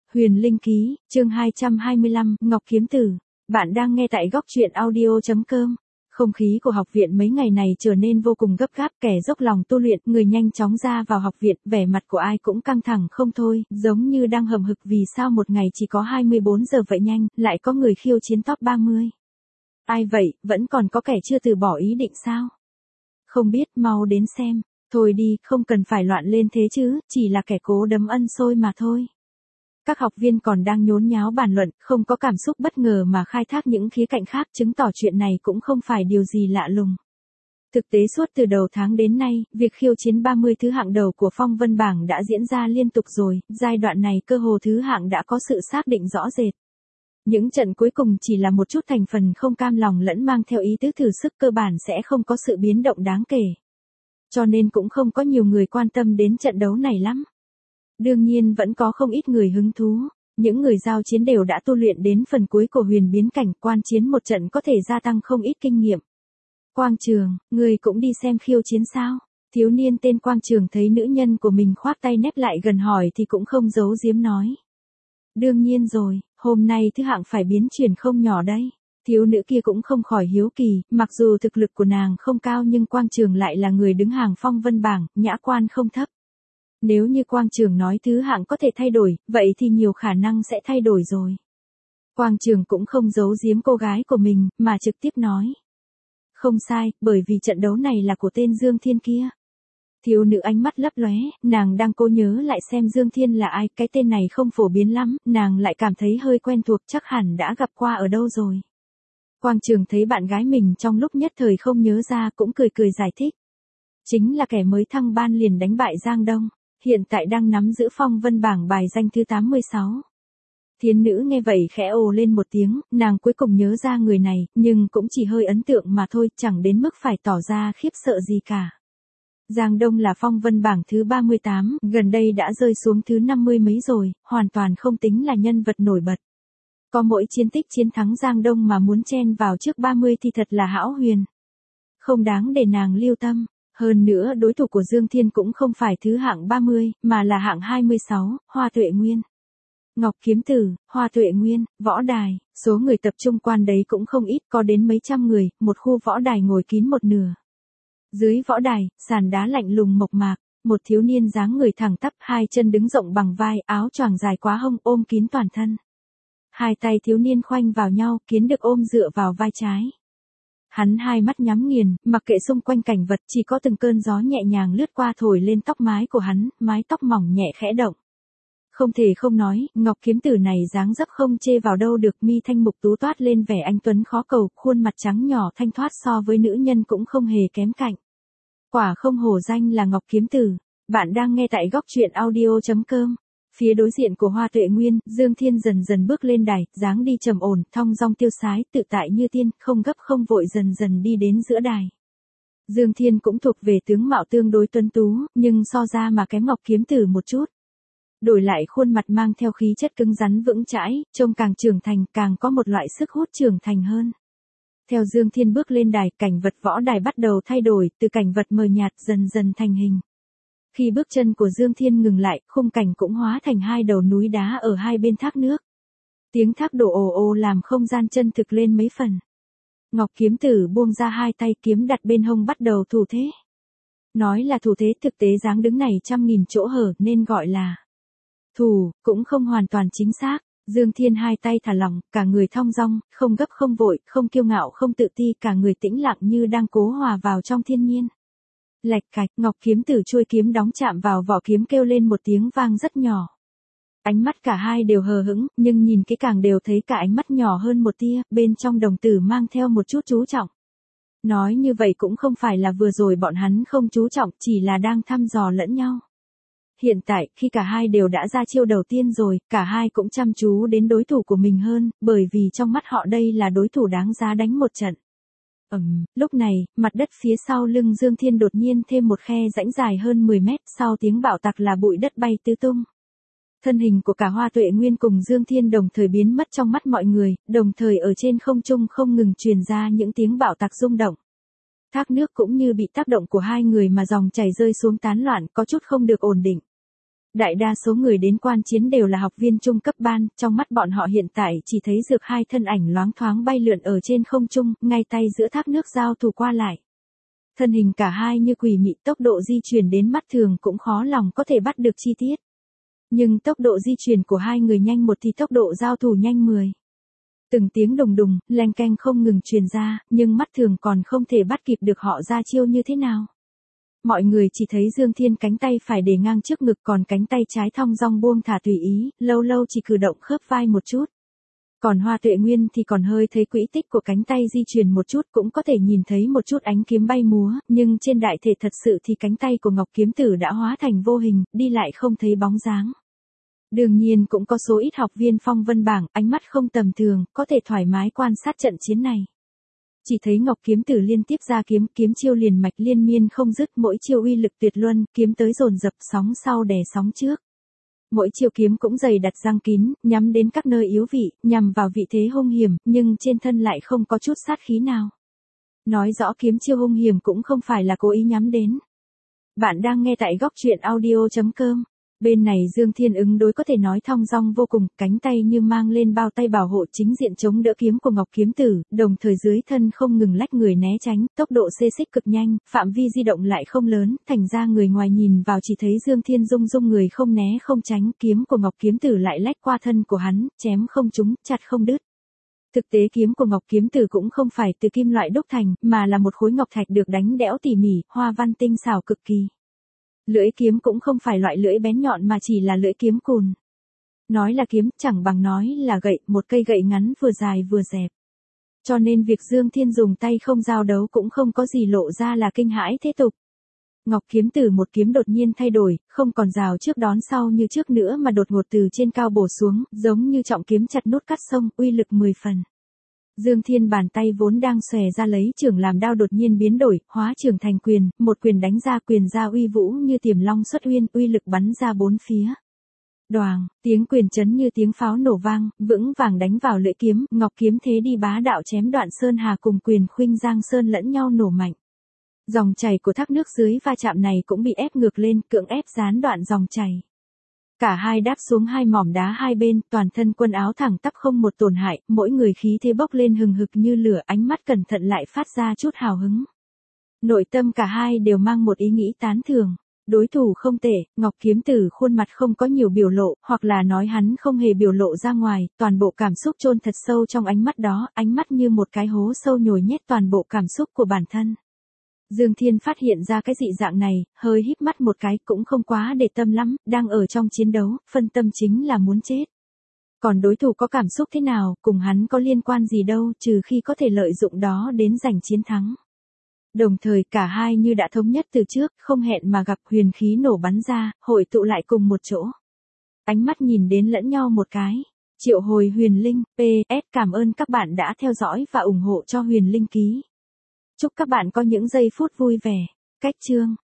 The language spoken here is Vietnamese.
Huyền Linh Ký, chương 225, Ngọc Kiếm Tử. Bạn đang nghe tại góc truyện audio.com. Không khí của học viện mấy ngày này trở nên vô cùng gấp gáp, kẻ dốc lòng tu luyện, người nhanh chóng ra vào học viện, vẻ mặt của ai cũng căng thẳng không thôi, giống như đang hầm hực vì sao một ngày chỉ có 24 giờ vậy nhanh, lại có người khiêu chiến top 30. Ai vậy, vẫn còn có kẻ chưa từ bỏ ý định sao? Không biết, mau đến xem. Thôi đi, không cần phải loạn lên thế chứ, chỉ là kẻ cố đấm ân xôi mà thôi. Các học viên còn đang nhốn nháo bàn luận, không có cảm xúc bất ngờ mà khai thác những khía cạnh khác, chứng tỏ chuyện này cũng không phải điều gì lạ lùng. Thực tế suốt từ đầu tháng đến nay, việc khiêu chiến 30 thứ hạng đầu của phong vân bảng đã diễn ra liên tục rồi, giai đoạn này cơ hồ thứ hạng đã có sự xác định rõ rệt. Những trận cuối cùng chỉ là một chút thành phần không cam lòng lẫn mang theo ý tứ thử sức, cơ bản sẽ không có sự biến động đáng kể. Cho nên cũng không có nhiều người quan tâm đến trận đấu này lắm. Đương nhiên vẫn có không ít người hứng thú, những người giao chiến đều đã tu luyện đến phần cuối của huyền biến cảnh, quan chiến một trận có thể gia tăng không ít kinh nghiệm. Quang Trường, người cũng đi xem khiêu chiến sao? Thiếu niên tên Quang Trường thấy nữ nhân của mình khoác tay nép lại gần hỏi thì cũng không giấu giếm nói. Đương nhiên rồi, hôm nay thứ hạng phải biến chuyển không nhỏ đấy. Thiếu nữ kia cũng không khỏi hiếu kỳ, mặc dù thực lực của nàng không cao nhưng Quang Trường lại là người đứng hàng phong vân bảng, nhã quan không thấp. Nếu như Quang Trường nói thứ hạng có thể thay đổi, vậy thì nhiều khả năng sẽ thay đổi rồi. Quang Trường cũng không giấu giếm cô gái của mình, mà trực tiếp nói. Không sai, bởi vì trận đấu này là của tên Dương Thiên kia. Thiếu nữ ánh mắt lấp lóe, nàng đang cố nhớ lại xem Dương Thiên là ai, cái tên này không phổ biến lắm, nàng lại cảm thấy hơi quen thuộc, chắc hẳn đã gặp qua ở đâu rồi. Quang Trường thấy bạn gái mình trong lúc nhất thời không nhớ ra cũng cười cười giải thích. Chính là kẻ mới thăng ban liền đánh bại Giang Đông, hiện tại đang nắm giữ phong vân bảng bài danh thứ 86. Thiến nữ nghe vậy khẽ ồ lên một tiếng, nàng cuối cùng nhớ ra người này, nhưng cũng chỉ hơi ấn tượng mà thôi, chẳng đến mức phải tỏ ra khiếp sợ gì cả. Giang Đông là phong vân bảng thứ 38, gần đây đã rơi xuống thứ 50 mấy rồi, hoàn toàn không tính là nhân vật nổi bật. Có mỗi chiến tích chiến thắng Giang Đông mà muốn chen vào trước 30 thì thật là hão huyền. Không đáng để nàng lưu tâm. Hơn nữa đối thủ của Dương Thiên cũng không phải thứ hạng 30, mà là hạng 26, Hoa Tuệ Nguyên. Ngọc Kiếm Tử, Hoa Tuệ Nguyên, võ đài, số người tập trung quan đấy cũng không ít, có đến mấy trăm người, một khu võ đài ngồi kín một nửa. Dưới võ đài, sàn đá lạnh lùng mộc mạc, một thiếu niên dáng người thẳng tắp, hai chân đứng rộng bằng vai, áo choàng dài quá hông ôm kín toàn thân. Hai tay thiếu niên khoanh vào nhau, kiến được ôm dựa vào vai trái. Hắn hai mắt nhắm nghiền, mặc kệ xung quanh cảnh vật, chỉ có từng cơn gió nhẹ nhàng lướt qua thổi lên tóc mái của hắn, mái tóc mỏng nhẹ khẽ động. Không thể không nói, Ngọc Kiếm Tử này dáng dấp không chê vào đâu được, mi thanh mục tú toát lên vẻ anh tuấn khó cầu, khuôn mặt trắng nhỏ thanh thoát so với nữ nhân cũng không hề kém cạnh. Quả không hổ danh là Ngọc Kiếm Tử. Bạn đang nghe tại góc truyện audio.com. Phía đối diện của Hoa Tuệ Nguyên, Dương Thiên dần dần bước lên đài, dáng đi trầm ổn, thong dong tiêu sái, tự tại như tiên, không gấp không vội dần dần đi đến giữa đài. Dương Thiên cũng thuộc về tướng mạo tương đối tuấn tú, nhưng so ra mà kém Ngọc Kiếm Tử một chút. Đổi lại khuôn mặt mang theo khí chất cứng rắn vững chãi, trông càng trưởng thành, càng có một loại sức hút trưởng thành hơn. Theo Dương Thiên bước lên đài, cảnh vật võ đài bắt đầu thay đổi, từ cảnh vật mờ nhạt dần dần thành hình. Khi bước chân của Dương Thiên ngừng lại, khung cảnh cũng hóa thành hai đầu núi đá ở hai bên thác nước. Tiếng thác đổ ồ ồ làm không gian chân thực lên mấy phần. Ngọc Kiếm Tử buông ra hai tay, kiếm đặt bên hông bắt đầu thủ thế. Nói là thủ thế, thực tế dáng đứng này trăm nghìn chỗ hở nên gọi là thủ, cũng không hoàn toàn chính xác. Dương Thiên hai tay thả lỏng, cả người thong dong, không gấp không vội, không kiêu ngạo không tự ti, cả người tĩnh lặng như đang cố hòa vào trong thiên nhiên. Lạch cạch, Ngọc Kiếm Tử chuôi kiếm đóng chạm vào vỏ kiếm kêu lên một tiếng vang rất nhỏ. Ánh mắt cả hai đều hờ hững, nhưng nhìn kỹ càng đều thấy cả ánh mắt nhỏ hơn một tia, bên trong đồng tử mang theo một chút chú trọng. Nói như vậy cũng không phải là vừa rồi bọn hắn không chú trọng, chỉ là đang thăm dò lẫn nhau. Hiện tại, khi cả hai đều đã ra chiêu đầu tiên rồi, cả hai cũng chăm chú đến đối thủ của mình hơn, bởi vì trong mắt họ đây là đối thủ đáng giá đánh một trận. Lúc này, mặt đất phía sau lưng Dương Thiên đột nhiên thêm một khe rãnh dài hơn 10 mét, sau tiếng bạo tạc là bụi đất bay tứ tung. Thân hình của cả Hoa Tuệ Nguyên cùng Dương Thiên đồng thời biến mất trong mắt mọi người, đồng thời ở trên không trung không ngừng truyền ra những tiếng bạo tạc rung động. Thác nước cũng như bị tác động của hai người mà dòng chảy rơi xuống tán loạn, có chút không được ổn định. Đại đa số người đến quan chiến đều là học viên trung cấp ban, trong mắt bọn họ hiện tại chỉ thấy Dược hai thân ảnh loáng thoáng bay lượn ở trên không trung, ngay tay giữa thác nước giao thủ qua lại. Thân hình cả hai như quỷ mị, tốc độ di chuyển đến mắt thường cũng khó lòng có thể bắt được chi tiết. Nhưng tốc độ di chuyển của hai người nhanh một thì tốc độ giao thủ nhanh 10. Từng tiếng đùng đùng, leng keng không ngừng truyền ra, nhưng mắt thường còn không thể bắt kịp được họ ra chiêu như thế nào. Mọi người chỉ thấy Dương Thiên cánh tay phải để ngang trước ngực, còn cánh tay trái thong dong buông thả tùy ý, lâu lâu chỉ cử động khớp vai một chút. Còn Hoa Tuệ Nguyên thì còn hơi thấy quỹ tích của cánh tay di chuyển một chút, cũng có thể nhìn thấy một chút ánh kiếm bay múa, nhưng trên đại thể thật sự thì cánh tay của Ngọc Kiếm Tử đã hóa thành vô hình, đi lại không thấy bóng dáng. Đương nhiên cũng có số ít học viên phong vân bảng, ánh mắt không tầm thường, có thể thoải mái quan sát trận chiến này. Chỉ thấy Ngọc Kiếm Tử liên tiếp ra kiếm, kiếm chiêu liền mạch liên miên không dứt, mỗi chiêu uy lực tuyệt luân, kiếm tới dồn dập, sóng sau đè sóng trước. Mỗi chiêu kiếm cũng dày đặt răng kín, nhắm đến các nơi yếu vị, nhằm vào vị thế hung hiểm, nhưng trên thân lại không có chút sát khí nào. Nói rõ kiếm chiêu hung hiểm cũng không phải là cố ý nhắm đến. Bạn đang nghe tại góc truyện audio.com. Bên này Dương Thiên ứng đối có thể nói thong dong vô cùng, cánh tay như mang lên bao tay bảo hộ chính diện chống đỡ kiếm của Ngọc Kiếm Tử, đồng thời dưới thân không ngừng lách người né tránh, tốc độ xê xích cực nhanh, phạm vi di động lại không lớn, thành ra người ngoài nhìn vào chỉ thấy Dương Thiên rung rung người không né không tránh, kiếm của Ngọc Kiếm Tử lại lách qua thân của hắn, chém không trúng, chặt không đứt. Thực tế kiếm của Ngọc Kiếm Tử cũng không phải từ kim loại đúc thành, mà là một khối ngọc thạch được đánh đẽo tỉ mỉ, hoa văn tinh xảo cực kỳ. Lưỡi kiếm cũng không phải loại lưỡi bén nhọn mà chỉ là lưỡi kiếm cùn. Nói là kiếm chẳng bằng nói là gậy, một cây gậy ngắn vừa dài vừa dẹp. Cho nên việc Dương Thiên dùng tay không giao đấu cũng không có gì lộ ra là kinh hãi thế tục. Ngọc Kiếm Tử một kiếm đột nhiên thay đổi, không còn rào trước đón sau như trước nữa mà đột ngột từ trên cao bổ xuống, giống như trọng kiếm chặt nút cắt sông, uy lực 10 phần. Dương Thiên bàn tay vốn đang xòe ra lấy chưởng làm đao đột nhiên biến đổi, hóa chưởng thành quyền, một quyền đánh ra, quyền ra uy vũ như tiềm long xuất uyên, uy lực bắn ra bốn phía. Đoàng, tiếng quyền chấn như tiếng pháo nổ vang, vững vàng đánh vào lưỡi kiếm, Ngọc Kiếm thế đi bá đạo chém đoạn sơn hà cùng quyền khuynh giang sơn lẫn nhau nổ mạnh. Dòng chảy của thác nước dưới va chạm này cũng bị ép ngược lên, cưỡng ép gián đoạn dòng chảy. Cả hai đáp xuống hai mỏm đá hai bên, toàn thân quần áo thẳng tắp không một tổn hại, mỗi người khí thế bốc lên hừng hực như lửa, ánh mắt cẩn thận lại phát ra chút hào hứng. Nội tâm cả hai đều mang một ý nghĩ tán thưởng. Đối thủ không tệ, Ngọc Kiếm Tử khuôn mặt không có nhiều biểu lộ, hoặc là nói hắn không hề biểu lộ ra ngoài, toàn bộ cảm xúc chôn thật sâu trong ánh mắt đó, ánh mắt như một cái hố sâu nhồi nhét toàn bộ cảm xúc của bản thân. Dương Thiên phát hiện ra cái dị dạng này, hơi híp mắt một cái, cũng không quá để tâm lắm, đang ở trong chiến đấu, phân tâm chính là muốn chết. Còn đối thủ có cảm xúc thế nào, cùng hắn có liên quan gì đâu, trừ khi có thể lợi dụng đó đến giành chiến thắng. Đồng thời cả hai như đã thống nhất từ trước, không hẹn mà gặp, huyền khí nổ bắn ra, hội tụ lại cùng một chỗ. Ánh mắt nhìn đến lẫn nhau một cái. Triệu hồi Huyền Linh, PS, cảm ơn các bạn đã theo dõi và ủng hộ cho Huyền Linh Ký. Chúc các bạn có những giây phút vui vẻ. Cách chương